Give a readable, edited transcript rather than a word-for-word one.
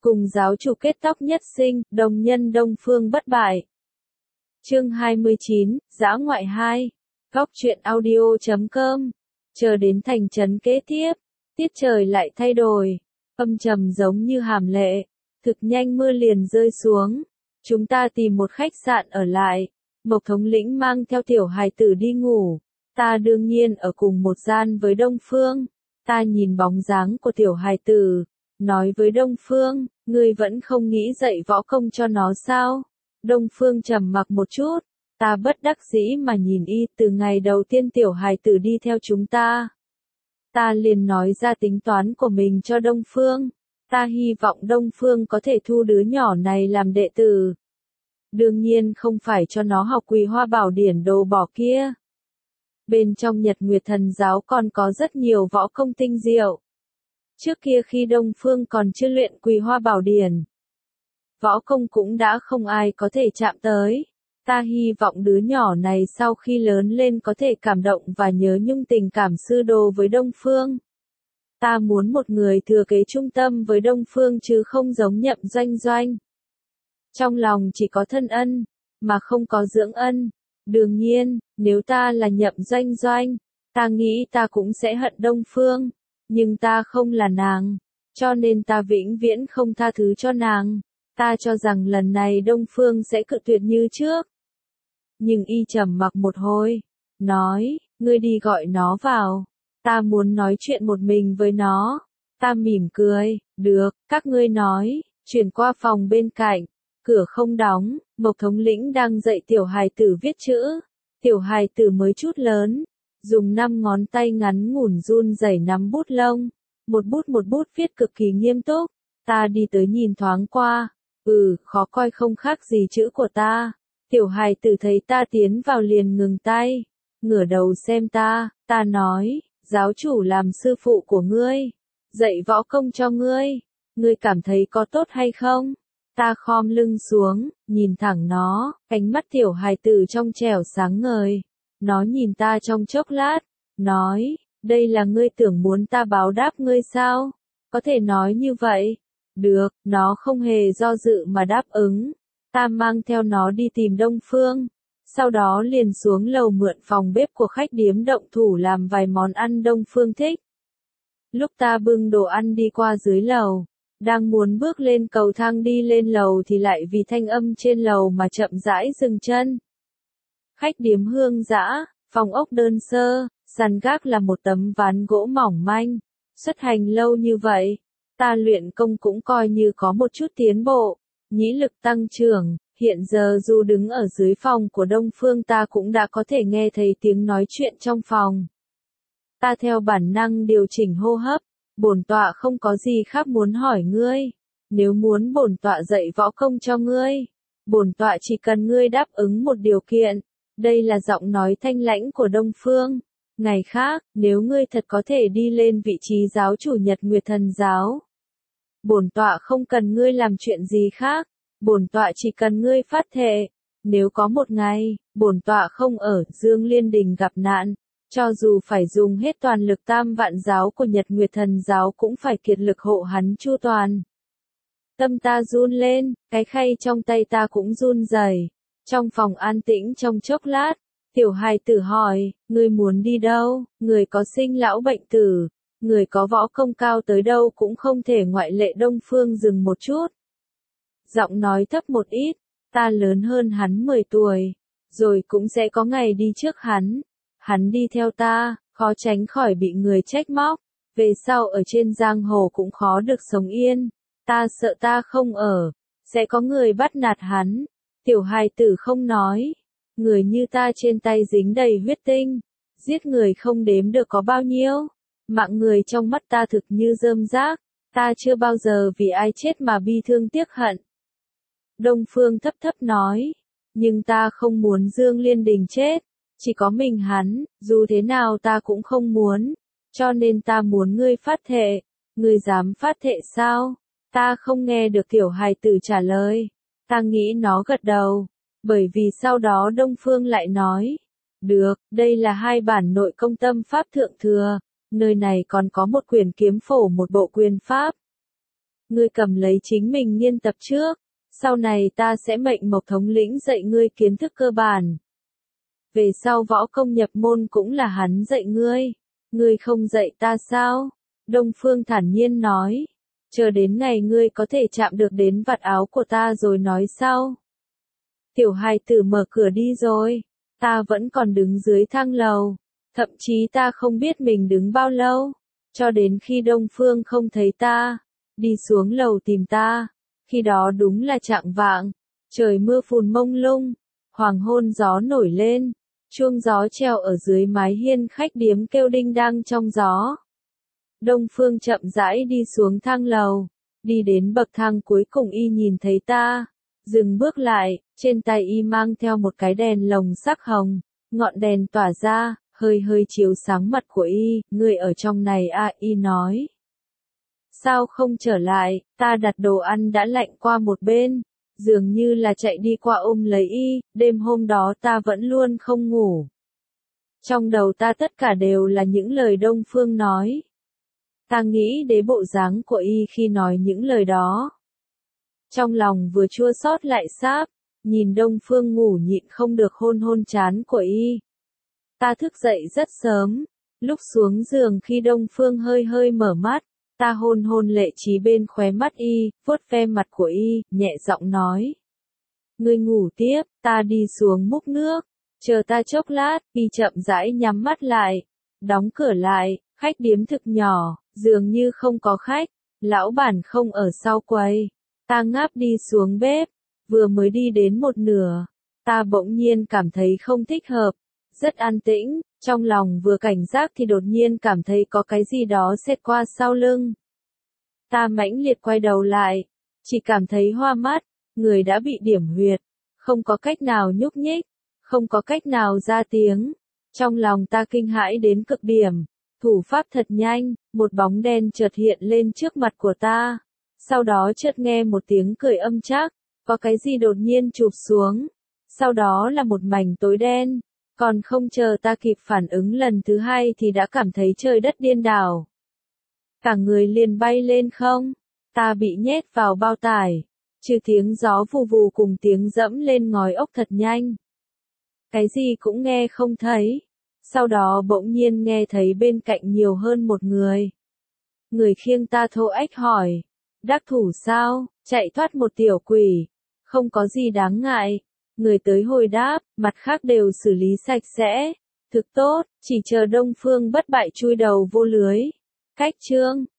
cùng giáo chủ kết tóc nhất sinh, đồng nhân Đông Phương bất bại. Chương 29, Dã ngoại 2. Góc truyện audio.com. Chờ đến thành trấn kế tiếp, tiết trời lại thay đổi, âm trầm giống như hàm lệ, thực nhanh mưa liền rơi xuống. Chúng ta tìm một khách sạn ở lại, Mộc thống lĩnh mang theo tiểu hài tử đi ngủ. Ta đương nhiên ở cùng một gian với Đông Phương. Ta nhìn bóng dáng của tiểu hài tử, nói với Đông Phương, ngươi vẫn không nghĩ dạy võ công cho nó sao? Đông Phương trầm mặc một chút, ta bất đắc dĩ mà nhìn y. Từ ngày đầu tiên tiểu hài tử đi theo chúng ta, ta liền nói ra tính toán của mình cho Đông Phương. Ta hy vọng Đông Phương có thể thu đứa nhỏ này làm đệ tử. Đương nhiên không phải cho nó học Quỳ Hoa Bảo Điển đồ bỏ kia. Bên trong Nhật Nguyệt Thần Giáo còn có rất nhiều võ công tinh diệu. Trước kia khi Đông Phương còn chưa luyện Quỳ Hoa Bảo Điển, võ công cũng đã không ai có thể chạm tới. Ta hy vọng đứa nhỏ này sau khi lớn lên có thể cảm động và nhớ nhung tình cảm sư đồ với Đông Phương. Ta muốn một người thừa kế trung tâm với Đông Phương chứ không giống Nhậm Doanh Doanh. Trong lòng chỉ có thân ân, mà không có dưỡng ân. Đương nhiên, nếu ta là Nhậm Doanh Doanh, ta nghĩ ta cũng sẽ hận Đông Phương. Nhưng ta không là nàng, cho nên ta vĩnh viễn không tha thứ cho nàng. Ta cho rằng lần này Đông Phương sẽ cự tuyệt như trước. Nhưng y trầm mặc một hồi, nói, ngươi đi gọi nó vào. Ta muốn nói chuyện một mình với nó. Ta mỉm cười, được, các ngươi nói, chuyển qua phòng bên cạnh. Cửa không đóng, Mộc thống lĩnh đang dạy tiểu hài tử viết chữ. Tiểu hài tử mới chút lớn, dùng 5 ngón tay ngắn ngủn run rẩy nắm bút lông. Một bút viết cực kỳ nghiêm túc. Ta đi tới nhìn thoáng qua. Khó coi không khác gì chữ của ta. Tiểu hài tử thấy ta tiến vào liền ngừng tay. Ngửa đầu xem ta, ta nói, giáo chủ làm sư phụ của ngươi, dạy võ công cho ngươi. Ngươi cảm thấy có tốt hay không? Ta khom lưng xuống, nhìn thẳng nó, ánh mắt tiểu hài tử trong trẻo sáng ngời. Nó nhìn ta trong chốc lát, nói, đây là ngươi tưởng muốn ta báo đáp ngươi sao? Có thể nói như vậy? Được, nó không hề do dự mà đáp ứng. Ta mang theo nó đi tìm Đông Phương. Sau đó liền xuống lầu mượn phòng bếp của khách điếm động thủ làm vài món ăn Đông Phương thích. Lúc ta bưng đồ ăn đi qua dưới lầu, đang muốn bước lên cầu thang đi lên lầu thì lại vì thanh âm trên lầu mà chậm rãi dừng chân. Khách điếm Hương Dã, phòng ốc đơn sơ, sàn gác là một tấm ván gỗ mỏng manh. Xuất hành lâu như vậy, ta luyện công cũng coi như có một chút tiến bộ, nhĩ lực tăng trưởng. Hiện giờ dù đứng ở dưới phòng của Đông Phương ta cũng đã có thể nghe thấy tiếng nói chuyện trong phòng. Ta theo bản năng điều chỉnh hô hấp. Bổn tọa không có gì khác muốn hỏi ngươi. Nếu muốn bổn tọa dạy võ công cho ngươi, bổn tọa chỉ cần ngươi đáp ứng một điều kiện. Đây là giọng nói thanh lãnh của Đông Phương. Ngày khác, nếu ngươi thật có thể đi lên vị trí giáo chủ Nhật Nguyệt Thần Giáo, bổn tọa không cần ngươi làm chuyện gì khác. Bổn tọa chỉ cần ngươi phát thệ, nếu có một ngày, bổn tọa không ở Dương Liên Đình gặp nạn, cho dù phải dùng hết toàn lực Tam Vạn Giáo của Nhật Nguyệt Thần Giáo cũng phải kiệt lực hộ hắn chu toàn. Tâm ta run lên, cái khay trong tay ta cũng run rẩy. Trong phòng an tĩnh trong chốc lát, tiểu hài tử hỏi, ngươi muốn đi đâu? Người có sinh lão bệnh tử, người có võ công cao tới đâu cũng không thể ngoại lệ. Đông Phương dừng một chút, giọng nói thấp một ít, ta lớn hơn hắn 10 tuổi, rồi cũng sẽ có ngày đi trước hắn. Hắn đi theo ta, khó tránh khỏi bị người trách móc, về sau ở trên giang hồ cũng khó được sống yên. Ta sợ ta không ở, sẽ có người bắt nạt hắn. Tiểu hài tử không nói, người như ta trên tay dính đầy huyết tinh, giết người không đếm được có bao nhiêu. Mạng người trong mắt ta thực như rơm rác, ta chưa bao giờ vì ai chết mà bi thương tiếc hận. Đông Phương thấp thấp nói, nhưng ta không muốn Dương Liên Đình chết, chỉ có mình hắn, dù thế nào ta cũng không muốn, cho nên ta muốn ngươi phát thệ. Ngươi dám phát thệ sao? Ta không nghe được tiểu hài tử trả lời, ta nghĩ nó gật đầu, bởi vì sau đó Đông Phương lại nói, được, đây là 2 bản nội công tâm pháp thượng thừa, nơi này còn có một quyển kiếm phổ, một bộ quyền pháp. ngươi cầm lấy chính mình nghiên tập trước, sau này ta sẽ mệnh Mộc thống lĩnh dạy ngươi kiến thức cơ bản. Về sau võ công nhập môn cũng là hắn dạy ngươi không dạy ta sao? Đông Phương thản nhiên nói, chờ đến ngày ngươi có thể chạm được đến vạt áo của ta rồi nói sau. Tiểu hài tử mở cửa đi rồi, ta vẫn còn đứng dưới thang lầu, thậm chí ta không biết mình đứng bao lâu, cho đến khi Đông Phương không thấy ta, đi xuống lầu tìm ta, khi đó đúng là chạng vạng, trời mưa phùn mông lung, hoàng hôn gió nổi lên, chuông gió treo ở dưới mái hiên khách điếm kêu đinh đang trong gió. Đông Phương chậm rãi đi xuống thang lầu, đi đến bậc thang cuối cùng y nhìn thấy ta, dừng bước lại, trên tay y mang theo một cái đèn lồng sắc hồng, ngọn đèn tỏa ra, hơi hơi chiếu sáng mặt của y, ngươi ở trong này à, y nói. Sao không trở lại, ta đặt đồ ăn đã lạnh qua một bên, dường như là chạy đi qua ôm lấy y, đêm hôm đó ta vẫn luôn không ngủ. Trong đầu ta tất cả đều là những lời Đông Phương nói. Ta nghĩ đến bộ dáng của y khi nói những lời đó. Trong lòng vừa chua xót lại xáp, nhìn Đông Phương ngủ nhịn không được hôn hôn trán của y. Ta thức dậy rất sớm, lúc xuống giường khi Đông Phương hơi hơi mở mắt, ta hôn hôn lệ trí bên khóe mắt y, vuốt ve mặt của y, nhẹ giọng nói. Ngươi ngủ tiếp, ta đi xuống múc nước, chờ ta chốc lát, y chậm rãi nhắm mắt lại, đóng cửa lại, khách điếm thực nhỏ, dường như không có khách, lão bản không ở sau quầy. Ta ngáp đi xuống bếp, vừa mới đi đến một nửa, ta bỗng nhiên cảm thấy không thích hợp, rất an tĩnh, trong lòng vừa cảnh giác thì đột nhiên cảm thấy có cái gì đó xẹt qua sau lưng. Ta mãnh liệt quay đầu lại, chỉ cảm thấy hoa mắt, người đã bị điểm huyệt, không có cách nào nhúc nhích, không có cách nào ra tiếng. Trong lòng ta kinh hãi đến cực điểm, thủ pháp thật nhanh, một bóng đen chợt hiện lên trước mặt của ta. Sau đó chợt nghe một tiếng cười âm chắc, có cái gì đột nhiên chụp xuống. Sau đó là một mảnh tối đen, còn không chờ ta kịp phản ứng lần thứ hai thì đã cảm thấy trời đất điên đảo. Cả người liền bay lên không, ta bị nhét vào bao tải, trừ tiếng gió vù vù cùng tiếng dẫm lên ngói ốc thật nhanh. Cái gì cũng nghe không thấy, sau đó bỗng nhiên nghe thấy bên cạnh nhiều hơn một người. Người khiêng ta thô ách hỏi, đắc thủ sao, chạy thoát một tiểu quỷ, không có gì đáng ngại. Người tới hồi đáp, mặt khác đều xử lý sạch sẽ, thực tốt, chỉ chờ Đông Phương bất bại chui đầu vô lưới. Cách chương